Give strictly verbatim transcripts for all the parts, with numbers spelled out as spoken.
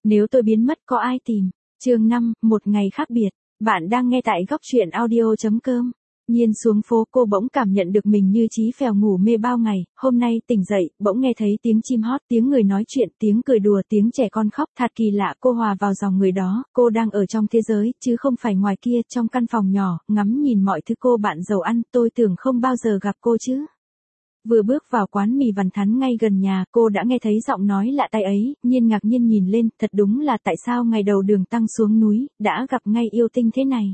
Nếu tôi biến mất có ai tìm? Chương năm, một ngày khác biệt. Bạn đang nghe tại góc truyện audio chấm com. Nhiên xuống phố cô bỗng cảm nhận được mình như trí phèo ngủ mê bao ngày, hôm nay tỉnh dậy, bỗng nghe thấy tiếng chim hót, tiếng người nói chuyện, tiếng cười đùa, tiếng trẻ con khóc, thật kỳ lạ, cô hòa vào dòng người đó, cô đang ở trong thế giới, chứ không phải ngoài kia, trong căn phòng nhỏ, ngắm nhìn mọi thứ. Cô bạn giàu ăn, tôi tưởng không bao giờ gặp cô chứ. Vừa bước vào quán mì Vằn Thắn ngay gần nhà, cô đã nghe thấy giọng nói lạ tai ấy, Nhiên ngạc nhiên nhìn lên, thật đúng là tại sao ngày đầu đường tăng xuống núi, đã gặp ngay yêu tinh thế này.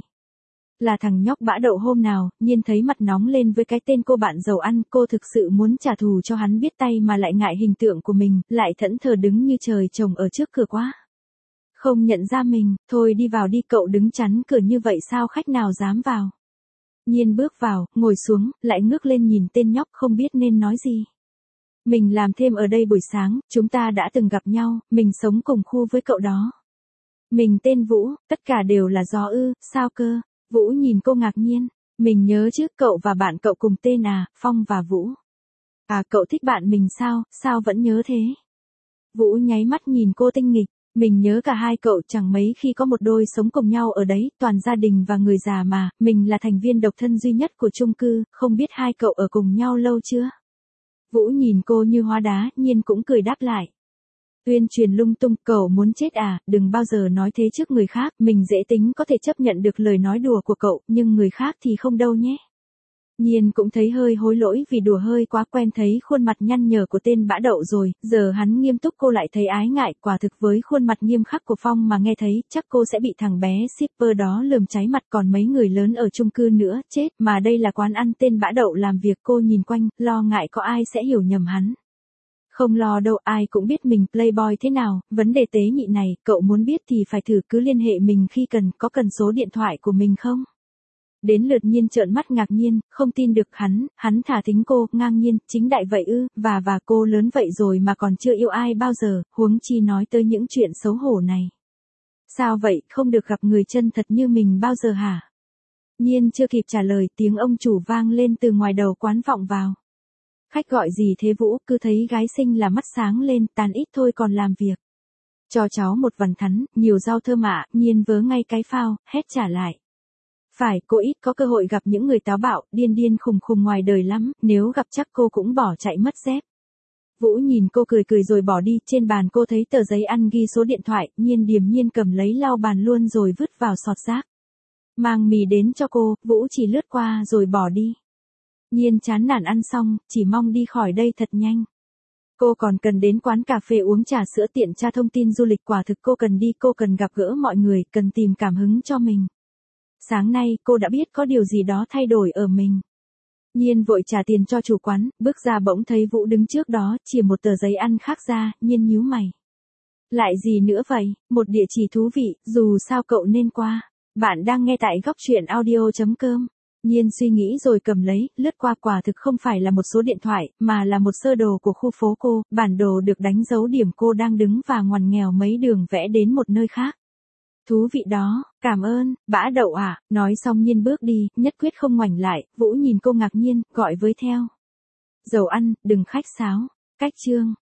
Là thằng nhóc bã đậu hôm nào, Nhiên thấy mặt nóng lên với cái tên cô bạn giàu ăn, cô thực sự muốn trả thù cho hắn biết tay mà lại ngại hình tượng của mình, lại thẫn thờ đứng như trời trồng ở trước cửa quá. Không nhận ra mình, thôi đi vào đi, cậu đứng chắn cửa như vậy sao khách nào dám vào. Nhiên bước vào, ngồi xuống, lại ngước lên nhìn tên nhóc không biết nên nói gì. Mình làm thêm ở đây buổi sáng, chúng ta đã từng gặp nhau, mình sống cùng khu với cậu đó. Mình tên Vũ, tất cả đều là do ư, sao cơ? Vũ nhìn cô ngạc nhiên. Mình nhớ chứ, cậu và bạn cậu cùng tên à, Phong và Vũ. À, cậu thích bạn mình sao, sao vẫn nhớ thế? Vũ nháy mắt nhìn cô tinh nghịch. Mình nhớ cả hai cậu, chẳng mấy khi có một đôi sống cùng nhau ở đấy, toàn gia đình và người già mà, mình là thành viên độc thân duy nhất của chung cư, không biết hai cậu ở cùng nhau lâu chưa? Vũ nhìn cô như hóa đá, Nhiên cũng cười đáp lại. Tuyên truyền lung tung, cậu muốn chết à, đừng bao giờ nói thế trước người khác, mình dễ tính có thể chấp nhận được lời nói đùa của cậu, nhưng người khác thì không đâu nhé. Nhiên cũng thấy hơi hối lỗi vì đùa hơi quá, quen thấy khuôn mặt nhăn nhở của tên bã đậu rồi, giờ hắn nghiêm túc cô lại thấy ái ngại, quả thực với khuôn mặt nghiêm khắc của Phong mà nghe thấy, chắc cô sẽ bị thằng bé shipper đó lườm cháy mặt, còn mấy người lớn ở chung cư nữa, chết, mà đây là quán ăn tên bã đậu làm việc. Cô nhìn quanh, lo ngại có ai sẽ hiểu nhầm hắn. Không lo đâu, ai cũng biết mình playboy thế nào, vấn đề tế nhị này, cậu muốn biết thì phải thử cứ liên hệ mình khi cần, có cần số điện thoại của mình không? Đến lượt Nhiên trợn mắt ngạc nhiên, không tin được hắn, hắn thả thính cô, ngang nhiên, chính đại vậy ư, và và cô lớn vậy rồi mà còn chưa yêu ai bao giờ, huống chi nói tới những chuyện xấu hổ này. Sao vậy, không được gặp người chân thật như mình bao giờ hả? Nhiên chưa kịp trả lời, tiếng ông chủ vang lên từ ngoài đầu quán vọng vào. Khách gọi gì thế Vũ, cứ thấy gái xinh là mắt sáng lên, tàn ít thôi còn làm việc. Cho cháu một Vằn Thắn, nhiều rau thơm ạ. Nhiên vớ ngay cái phao, hét trả lại. Phải, cô ít có cơ hội gặp những người táo bạo, điên điên khùng khùng ngoài đời lắm, nếu gặp chắc cô cũng bỏ chạy mất dép. Vũ nhìn cô cười cười rồi bỏ đi, trên bàn cô thấy tờ giấy ăn ghi số điện thoại, Nhiên điềm nhiên cầm lấy lau bàn luôn rồi vứt vào sọt rác. Mang mì đến cho cô, Vũ chỉ lướt qua rồi bỏ đi. Nhiên chán nản ăn xong, chỉ mong đi khỏi đây thật nhanh. Cô còn cần đến quán cà phê uống trà sữa tiện tra thông tin du lịch, quả thực cô cần đi, cô cần gặp gỡ mọi người, cần tìm cảm hứng cho mình. Sáng nay, cô đã biết có điều gì đó thay đổi ở mình. Nhiên vội trả tiền cho chủ quán, bước ra bỗng thấy Vũ đứng trước đó, chỉ một tờ giấy ăn khác ra, Nhiên nhíu mày. Lại gì nữa vậy, một địa chỉ thú vị, dù sao cậu nên qua. Bạn đang nghe tại góc truyện audio chấm com. Nhiên suy nghĩ rồi cầm lấy, lướt qua, quả thực không phải là một số điện thoại, mà là một sơ đồ của khu phố cô, bản đồ được đánh dấu điểm cô đang đứng và ngoằn nghèo mấy đường vẽ đến một nơi khác. Thú vị đó, cảm ơn, bã đậu à, nói xong Nhiên bước đi, nhất quyết không ngoảnh lại, Vũ nhìn cô ngạc nhiên, gọi với theo. Dầu ăn, đừng khách sáo, cách chương.